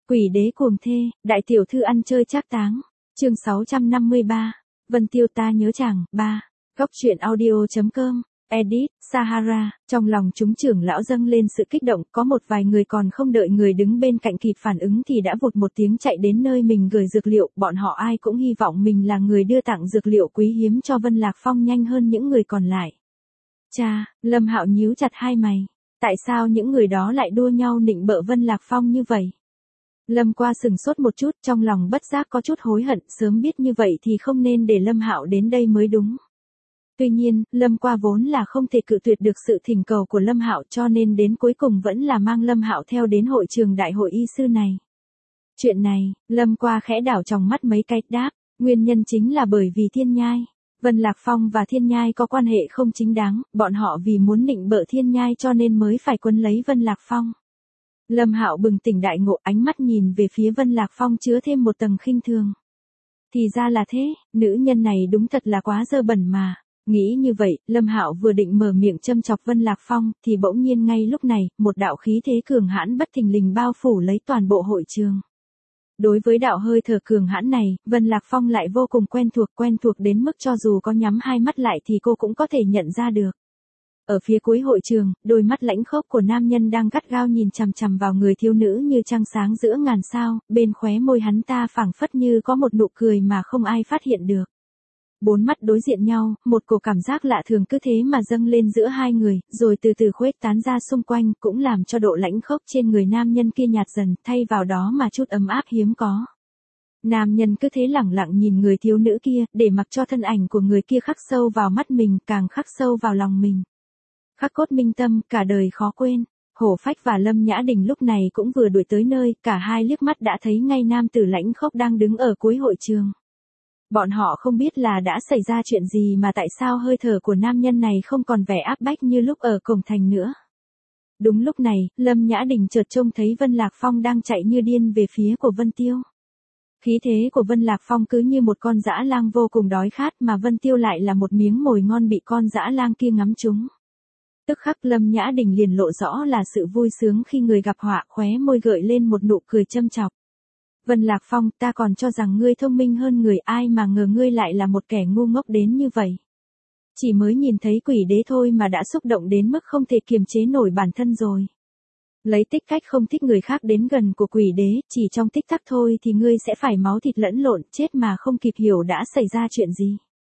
Quỷ đế cuồng thê, đại tiểu thư ăn chơi trác táng. Chương 653. Vân Tiêu ta nhớ chàng. 3. Góc truyện audio.com. Edit, Sahara. Trong lòng chúng trưởng lão dâng lên sự kích động, có một vài người còn không đợi người đứng bên cạnh kịp phản ứng thì đã vụt một tiếng chạy đến nơi mình gửi dược liệu, bọn họ ai cũng hy vọng mình là người đưa tặng dược liệu quý hiếm cho Vân Lạc Phong nhanh hơn những người còn lại. Cha, Lâm Hạo nhíu chặt hai mày. Tại sao những người đó lại đua nhau nịnh bợ Vân Lạc Phong như vậy? Lâm Qua sừng sốt một chút, trong lòng bất giác có chút hối hận, sớm biết như vậy thì không nên để Lâm Hạo đến đây mới đúng. Tuy nhiên, Lâm Qua vốn là không thể cự tuyệt được sự thỉnh cầu của Lâm Hạo, cho nên đến cuối cùng vẫn là mang Lâm Hạo theo đến hội trường đại hội y sư này. Chuyện này, Lâm Qua khẽ đảo trong mắt mấy cái, đáp, nguyên nhân chính là bởi vì Thiên Nhai. Vân Lạc Phong và Thiên Nhai có quan hệ không chính đáng, bọn họ vì muốn nịnh bợ Thiên Nhai cho nên mới phải quấn lấy Vân Lạc Phong. Lâm Hạo bừng tỉnh đại ngộ, ánh mắt nhìn về phía Vân Lạc Phong chứa thêm một tầng khinh thường. Thì ra là thế, nữ nhân này đúng thật là quá dơ bẩn mà. Nghĩ như vậy, Lâm Hạo vừa định mở miệng châm chọc Vân Lạc Phong, thì bỗng nhiên ngay lúc này, một đạo khí thế cường hãn bất thình lình bao phủ lấy toàn bộ hội trường. Đối với đạo hơi thở cường hãn này, Vân Lạc Phong lại vô cùng quen thuộc đến mức cho dù có nhắm hai mắt lại thì cô cũng có thể nhận ra được. Ở phía cuối hội trường, đôi mắt lãnh khốc của nam nhân đang gắt gao nhìn chằm chằm vào người thiếu nữ như trăng sáng giữa ngàn sao, bên khóe môi hắn ta phảng phất như có một nụ cười mà không ai phát hiện được. Bốn mắt đối diện nhau, một cổ cảm giác lạ thường cứ thế mà dâng lên giữa hai người, rồi từ từ khuếch tán ra xung quanh, cũng làm cho độ lãnh khốc trên người nam nhân kia nhạt dần, thay vào đó mà chút ấm áp hiếm có. Nam nhân cứ thế lẳng lặng nhìn người thiếu nữ kia, để mặc cho thân ảnh của người kia khắc sâu vào mắt mình, càng khắc sâu vào lòng mình. Khắc cốt minh tâm, cả đời khó quên. Hổ Phách và Lâm Nhã Đình lúc này cũng vừa đuổi tới nơi, cả hai liếc mắt đã thấy ngay nam tử lãnh khốc đang đứng ở cuối hội trường. Bọn họ không biết là đã xảy ra chuyện gì mà tại sao hơi thở của nam nhân này không còn vẻ áp bách như lúc ở cổng thành nữa. Đúng lúc này, Lâm Nhã Đình chợt trông thấy Vân Lạc Phong đang chạy như điên về phía của Vân Tiêu. Khí thế của Vân Lạc Phong cứ như một con dã lang vô cùng đói khát mà Vân Tiêu lại là một miếng mồi ngon bị con dã lang kia ngắm trúng. Tức khắc Lâm Nhã Đình liền lộ rõ là sự vui sướng khi người gặp họa, khóe môi gợi lên một nụ cười châm chọc. Vân Lạc Phong, ta còn cho rằng ngươi thông minh hơn người, ai mà ngờ ngươi lại là một kẻ ngu ngốc đến như vậy. Chỉ mới nhìn thấy quỷ đế thôi mà đã xúc động đến mức không thể kiềm chế nổi bản thân rồi. Lấy tích cách không thích người khác đến gần của quỷ đế, chỉ trong tích tắc thôi thì ngươi sẽ phải máu thịt lẫn lộn, chết mà không kịp hiểu đã xảy ra chuyện gì.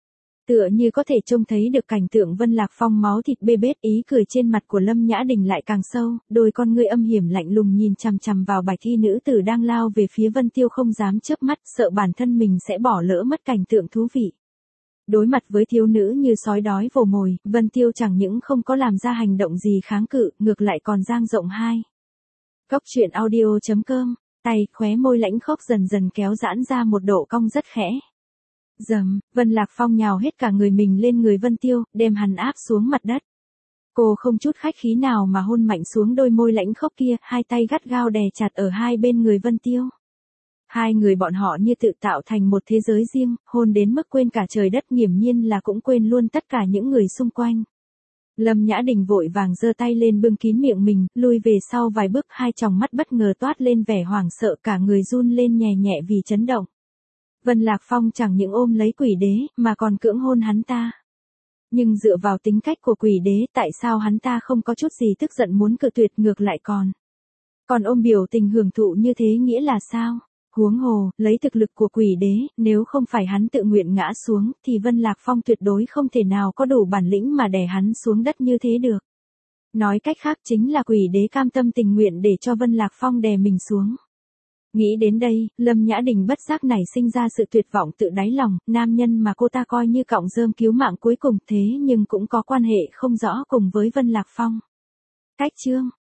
Tựa như có thể trông thấy được cảnh tượng Vân Lạc Phong máu thịt bê bết, ý cười trên mặt của Lâm Nhã Đình lại càng sâu, đôi con ngươi âm hiểm lạnh lùng nhìn chằm chằm vào bạch thi nữ tử đang lao về phía Vân Tiêu không dám chớp mắt, sợ bản thân mình sẽ bỏ lỡ mất cảnh tượng thú vị. Đối mặt với thiếu nữ như sói đói vồ mồi, Vân Tiêu chẳng những không có làm ra hành động gì kháng cự, ngược lại còn dang rộng hai. Góc truyện audio.com, tay, khóe môi lãnh khốc dần dần kéo giãn ra một độ cong rất khẽ. Dầm, Vân Lạc Phong nhào hết cả người mình lên người Vân Tiêu, đem hắn áp xuống mặt đất. Cô không chút khách khí nào mà hôn mạnh xuống đôi môi lãnh khốc kia, hai tay gắt gao đè chặt ở hai bên người Vân Tiêu. Hai người bọn họ như tự tạo thành một thế giới riêng, hôn đến mức quên cả trời đất, nghiễm nhiên là cũng quên luôn tất cả những người xung quanh. Lâm Nhã Đình vội vàng giơ tay lên bưng kín miệng mình, lui về sau vài bước, hai tròng mắt bất ngờ toát lên vẻ hoảng sợ, cả người run lên nhẹ nhẹ vì chấn động. Vân Lạc Phong chẳng những ôm lấy quỷ đế, mà còn cưỡng hôn hắn ta. Nhưng dựa vào tính cách của quỷ đế, tại sao hắn ta không có chút gì tức giận muốn cự tuyệt, ngược lại còn ôm biểu tình hưởng thụ như thế, nghĩa là sao? Huống hồ, lấy thực lực của quỷ đế, nếu không phải hắn tự nguyện ngã xuống, thì Vân Lạc Phong tuyệt đối không thể nào có đủ bản lĩnh mà đè hắn xuống đất như thế được. Nói cách khác chính là quỷ đế cam tâm tình nguyện để cho Vân Lạc Phong đè mình xuống. Nghĩ đến đây, Lâm Nhã Đình bất giác nảy sinh ra sự tuyệt vọng tự đáy lòng, nam nhân mà cô ta coi như cọng rơm cứu mạng cuối cùng thế nhưng cũng có quan hệ không rõ cùng với Vân Lạc Phong. Cách chương